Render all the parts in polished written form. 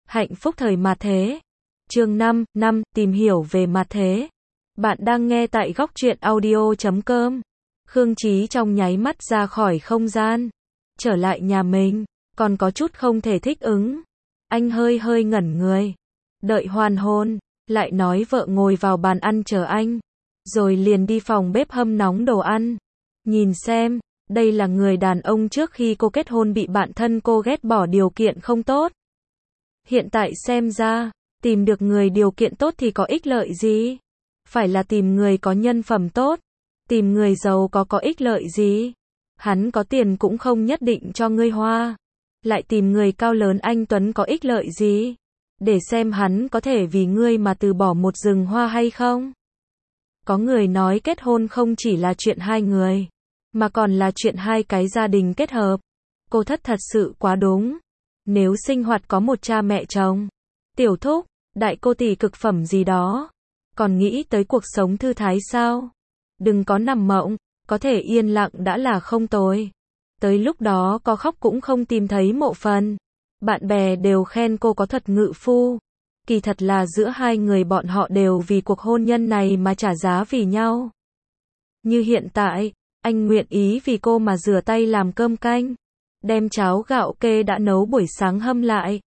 Hạnh phúc thời mạt thế. Chương 5, tìm hiểu về mạt thế. Bạn đang nghe tại góc truyện audio.com. Khương Chí trong nháy mắt ra khỏi không gian, trở lại nhà mình, còn có chút không thể thích ứng. Anh hơi ngẩn người, đợi hoàn hôn, lại nói vợ ngồi vào bàn ăn chờ anh, rồi liền đi phòng bếp hâm nóng đồ ăn. Nhìn xem, đây là người đàn ông trước khi cô kết hôn bị bạn thân cô ghét bỏ điều kiện không tốt. Hiện tại xem ra, tìm được người điều kiện tốt thì có ích lợi gì? Phải là tìm người có nhân phẩm tốt, tìm người giàu có ích lợi gì? Hắn có tiền cũng không nhất định cho ngươi hoa. Lại tìm người cao lớn anh tuấn có ích lợi gì? Để xem hắn có thể vì ngươi mà từ bỏ một rừng hoa hay không? Có người nói kết hôn không chỉ là chuyện hai người, mà còn là chuyện hai cái gia đình kết hợp. Cô thất thật sự quá đúng. Nếu sinh hoạt có một cha mẹ chồng, tiểu thúc, đại cô tỷ cực phẩm gì đó, còn nghĩ tới cuộc sống thư thái sao? Đừng có nằm mộng, có thể yên lặng đã là không tồi. Tới lúc đó có khóc cũng không tìm thấy mộ phần. Bạn bè đều khen cô có thuật ngự phu. Kỳ thật là giữa hai người bọn họ đều vì cuộc hôn nhân này mà trả giá vì nhau. Như hiện tại, anh nguyện ý vì cô mà rửa tay làm cơm canh, đem cháo gạo kê đã nấu buổi sáng hâm lại,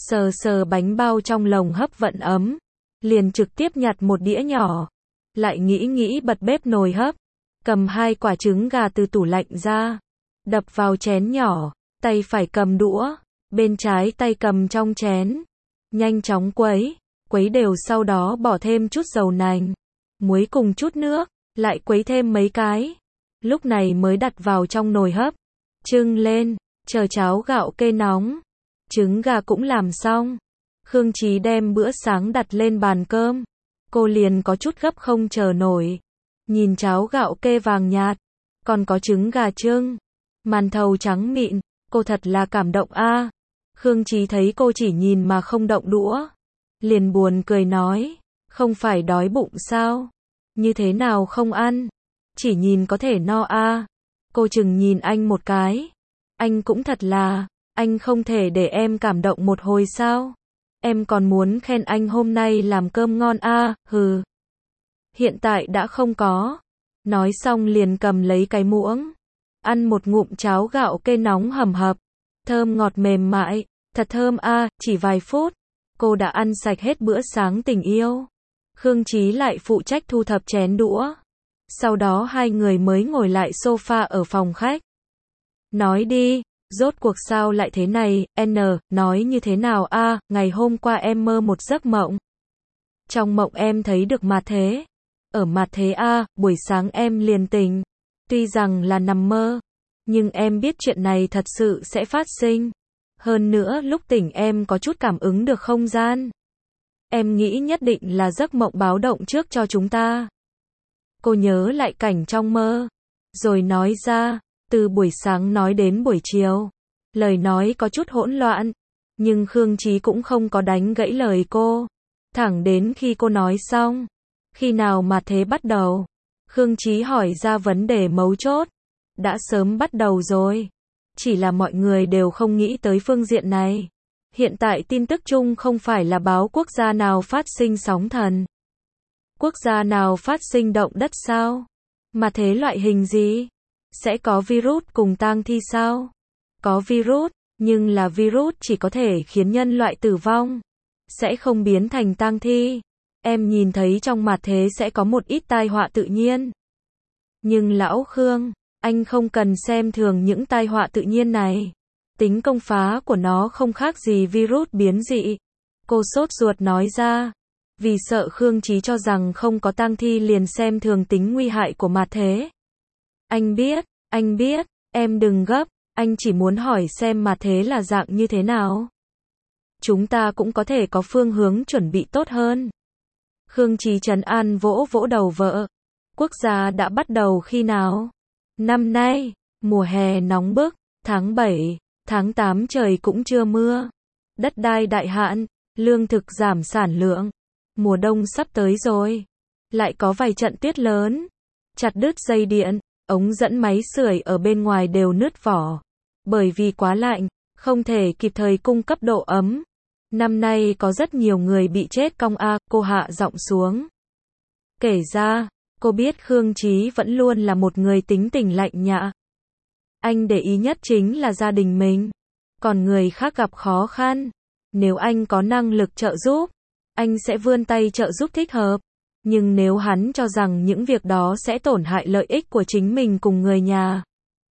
sờ bánh bao trong lồng hấp vẫn ấm, liền trực tiếp nhặt một đĩa nhỏ, lại nghĩ bật bếp nồi hấp, cầm hai quả trứng gà từ tủ lạnh ra, đập vào chén nhỏ, tay phải cầm đũa, bên trái tay cầm trong chén, nhanh chóng quấy đều, sau đó bỏ thêm chút dầu nành, muối cùng chút nước, lại quấy thêm mấy cái, lúc này mới đặt vào trong nồi hấp, trưng lên, chờ cháo gạo kê nóng, trứng gà cũng làm xong. Khương Chí đem bữa sáng đặt lên bàn cơm, cô liền có chút gấp không chờ nổi. Nhìn cháo gạo kê vàng nhạt, còn có trứng gà trưng, màn thầu trắng mịn, cô thật là cảm động a. Khương Chí thấy cô chỉ nhìn mà không động đũa, liền buồn cười nói, không phải đói bụng sao? Như thế nào không ăn? Chỉ nhìn có thể no a. Cô chừng nhìn anh một cái. Anh cũng thật là, anh không thể để em cảm động một hồi sao? Em còn muốn khen anh hôm nay làm cơm ngon a, hừ. Hiện tại đã không có. Nói xong liền cầm lấy cái muỗng, ăn một ngụm cháo gạo kê nóng hầm hập, thơm ngọt mềm mại, thật thơm a, chỉ vài phút, cô đã ăn sạch hết bữa sáng tình yêu. Khương Chí lại phụ trách thu thập chén đũa. Sau đó hai người mới ngồi lại sofa ở phòng khách. Nói đi, rốt cuộc sao lại thế này, nói như thế nào a? Ngày hôm qua em mơ một giấc mộng. Trong mộng em thấy được mạt thế. Ở mạt thế a, buổi sáng em liền tỉnh. Tuy rằng là nằm mơ, nhưng em biết chuyện này thật sự sẽ phát sinh. Hơn nữa lúc tỉnh em có chút cảm ứng được không gian. Em nghĩ nhất định là giấc mộng báo động trước cho chúng ta. Cô nhớ lại cảnh trong mơ, rồi nói ra, từ buổi sáng nói đến buổi chiều. Lời nói có chút hỗn loạn, nhưng Khương Chí cũng không có đánh gãy lời cô. Thẳng đến khi cô nói xong, khi nào mà thế bắt đầu? Khương Chí hỏi ra vấn đề mấu chốt. Đã sớm bắt đầu rồi. Chỉ là mọi người đều không nghĩ tới phương diện này. Hiện tại tin tức chung không phải là báo quốc gia nào phát sinh sóng thần. Quốc gia nào phát sinh động đất sao? Mà thế loại hình gì? Sẽ có virus cùng tang thi sao? Có virus, nhưng là virus chỉ có thể khiến nhân loại tử vong, sẽ không biến thành tang thi. Em nhìn thấy trong mạt thế sẽ có một ít tai họa tự nhiên. Nhưng lão Khương, anh không cần xem thường những tai họa tự nhiên này. Tính công phá của nó không khác gì virus biến dị. Cô sốt ruột nói ra. Vì sợ Khương Chí cho rằng không có tang thi liền xem thường tính nguy hại của mạt thế. Anh biết, em đừng gấp, anh chỉ muốn hỏi xem mạt thế là dạng như thế nào. Chúng ta cũng có thể có phương hướng chuẩn bị tốt hơn. Khương Chí trấn an vỗ đầu vợ. Quốc gia đã bắt đầu khi nào? Năm nay, mùa hè nóng bức, tháng 7, tháng 8 trời cũng chưa mưa. Đất đai đại hạn, lương thực giảm sản lượng. Mùa đông sắp tới rồi. Lại có vài trận tuyết lớn. Chặt đứt dây điện, ống dẫn máy sưởi ở bên ngoài đều nứt vỏ. Bởi vì quá lạnh, không thể kịp thời cung cấp độ ấm. Năm nay có rất nhiều người bị chết cong a, cô hạ giọng xuống. Kể ra, cô biết Khương Chí vẫn luôn là một người tính tình lạnh nhã. Anh để ý nhất chính là gia đình mình. Còn người khác gặp khó khăn, nếu anh có năng lực trợ giúp, anh sẽ vươn tay trợ giúp thích hợp. Nhưng nếu hắn cho rằng những việc đó sẽ tổn hại lợi ích của chính mình cùng người nhà,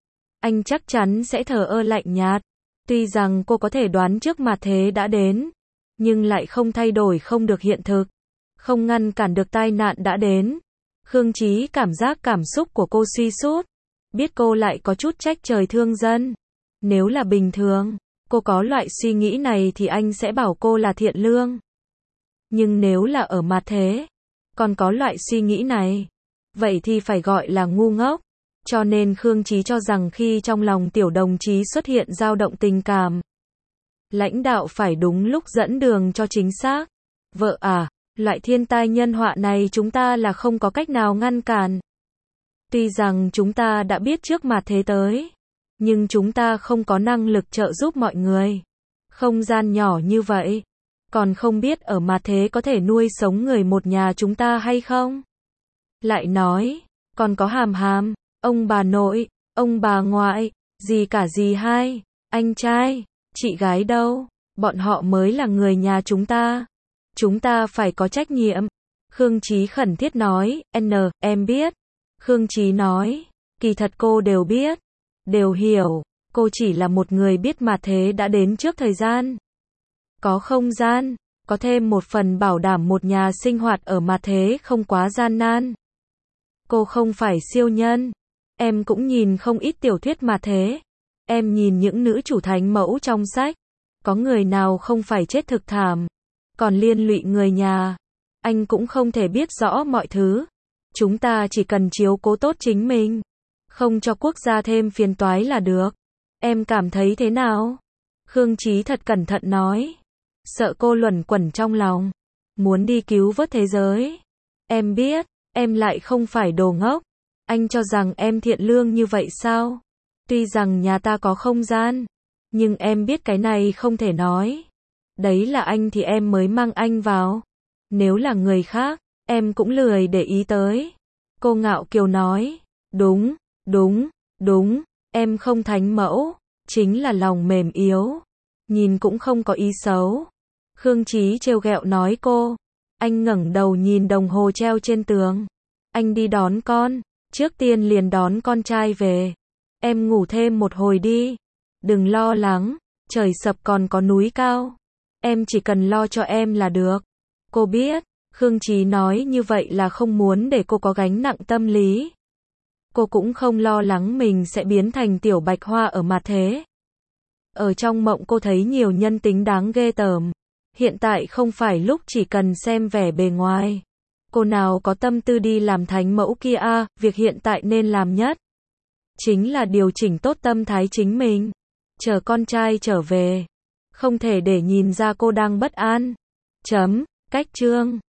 anh chắc chắn sẽ thờ ơ lạnh nhạt. Tuy rằng cô có thể đoán trước mà thế đã đến, nhưng lại không thay đổi không được hiện thực, không ngăn cản được tai nạn đã đến. Khương Chí cảm giác cảm xúc của cô suy sút, biết cô lại có chút trách trời thương dân. Nếu là bình thường, cô có loại suy nghĩ này thì anh sẽ bảo cô là thiện lương. Nhưng nếu là ở mặt thế, còn có loại suy nghĩ này, vậy thì phải gọi là ngu ngốc. Cho nên Khương Chí cho rằng khi trong lòng tiểu đồng chí xuất hiện dao động tình cảm, lãnh đạo phải đúng lúc dẫn đường cho chính xác. Vợ à, loại thiên tai nhân họa này chúng ta là không có cách nào ngăn cản. Tuy rằng chúng ta đã biết trước mà thế tới, nhưng chúng ta không có năng lực trợ giúp mọi người. Không gian nhỏ như vậy, còn không biết ở mà thế có thể nuôi sống người một nhà chúng ta hay không. Lại nói, còn có Hàm Hàm, ông bà nội, ông bà ngoại, dì cả dì hai, anh trai, chị gái đâu, bọn họ mới là người nhà chúng ta. Chúng ta phải có trách nhiệm. Khương Chí khẩn thiết nói, em biết. Khương Chí nói, kỳ thật cô đều biết, đều hiểu, cô chỉ là một người biết mà thế đã đến trước thời gian. Có không gian, có thêm một phần bảo đảm một nhà sinh hoạt ở mà thế không quá gian nan. Cô không phải siêu nhân. Em cũng nhìn không ít tiểu thuyết mà thế. Em nhìn những nữ chủ thánh mẫu trong sách. Có người nào không phải chết thực thảm, còn liên lụy người nhà. Anh cũng không thể biết rõ mọi thứ. Chúng ta chỉ cần chiếu cố tốt chính mình, không cho quốc gia thêm phiền toái là được. Em cảm thấy thế nào? Khương Chí thật cẩn thận nói. Sợ cô luẩn quẩn trong lòng, muốn đi cứu vớt thế giới. Em biết, em lại không phải đồ ngốc. Anh cho rằng em thiện lương như vậy sao? Tuy rằng nhà ta có không gian, nhưng em biết cái này không thể nói. Đấy là anh thì em mới mang anh vào. Nếu là người khác, em cũng lười để ý tới. Cô ngạo kiều nói. Đúng, em không thánh mẫu, chính là lòng mềm yếu. Nhìn cũng không có ý xấu. Khương Chí trêu ghẹo nói cô. Anh ngẩng đầu nhìn đồng hồ treo trên tường. Anh đi đón con, trước tiên liền đón con trai về. Em ngủ thêm một hồi đi. Đừng lo lắng, trời sập còn có núi cao. Em chỉ cần lo cho em là được. Cô biết, Khương Chí nói như vậy là không muốn để cô có gánh nặng tâm lý. Cô cũng không lo lắng mình sẽ biến thành tiểu bạch hoa ở mặt thế. Ở trong mộng cô thấy nhiều nhân tính đáng ghê tởm. Hiện tại không phải lúc chỉ cần xem vẻ bề ngoài. Cô nào có tâm tư đi làm thánh mẫu kia à, việc hiện tại nên làm nhất chính là điều chỉnh tốt tâm thái chính mình. Chờ con trai trở về. Không thể để nhìn ra cô đang bất an. Cách chương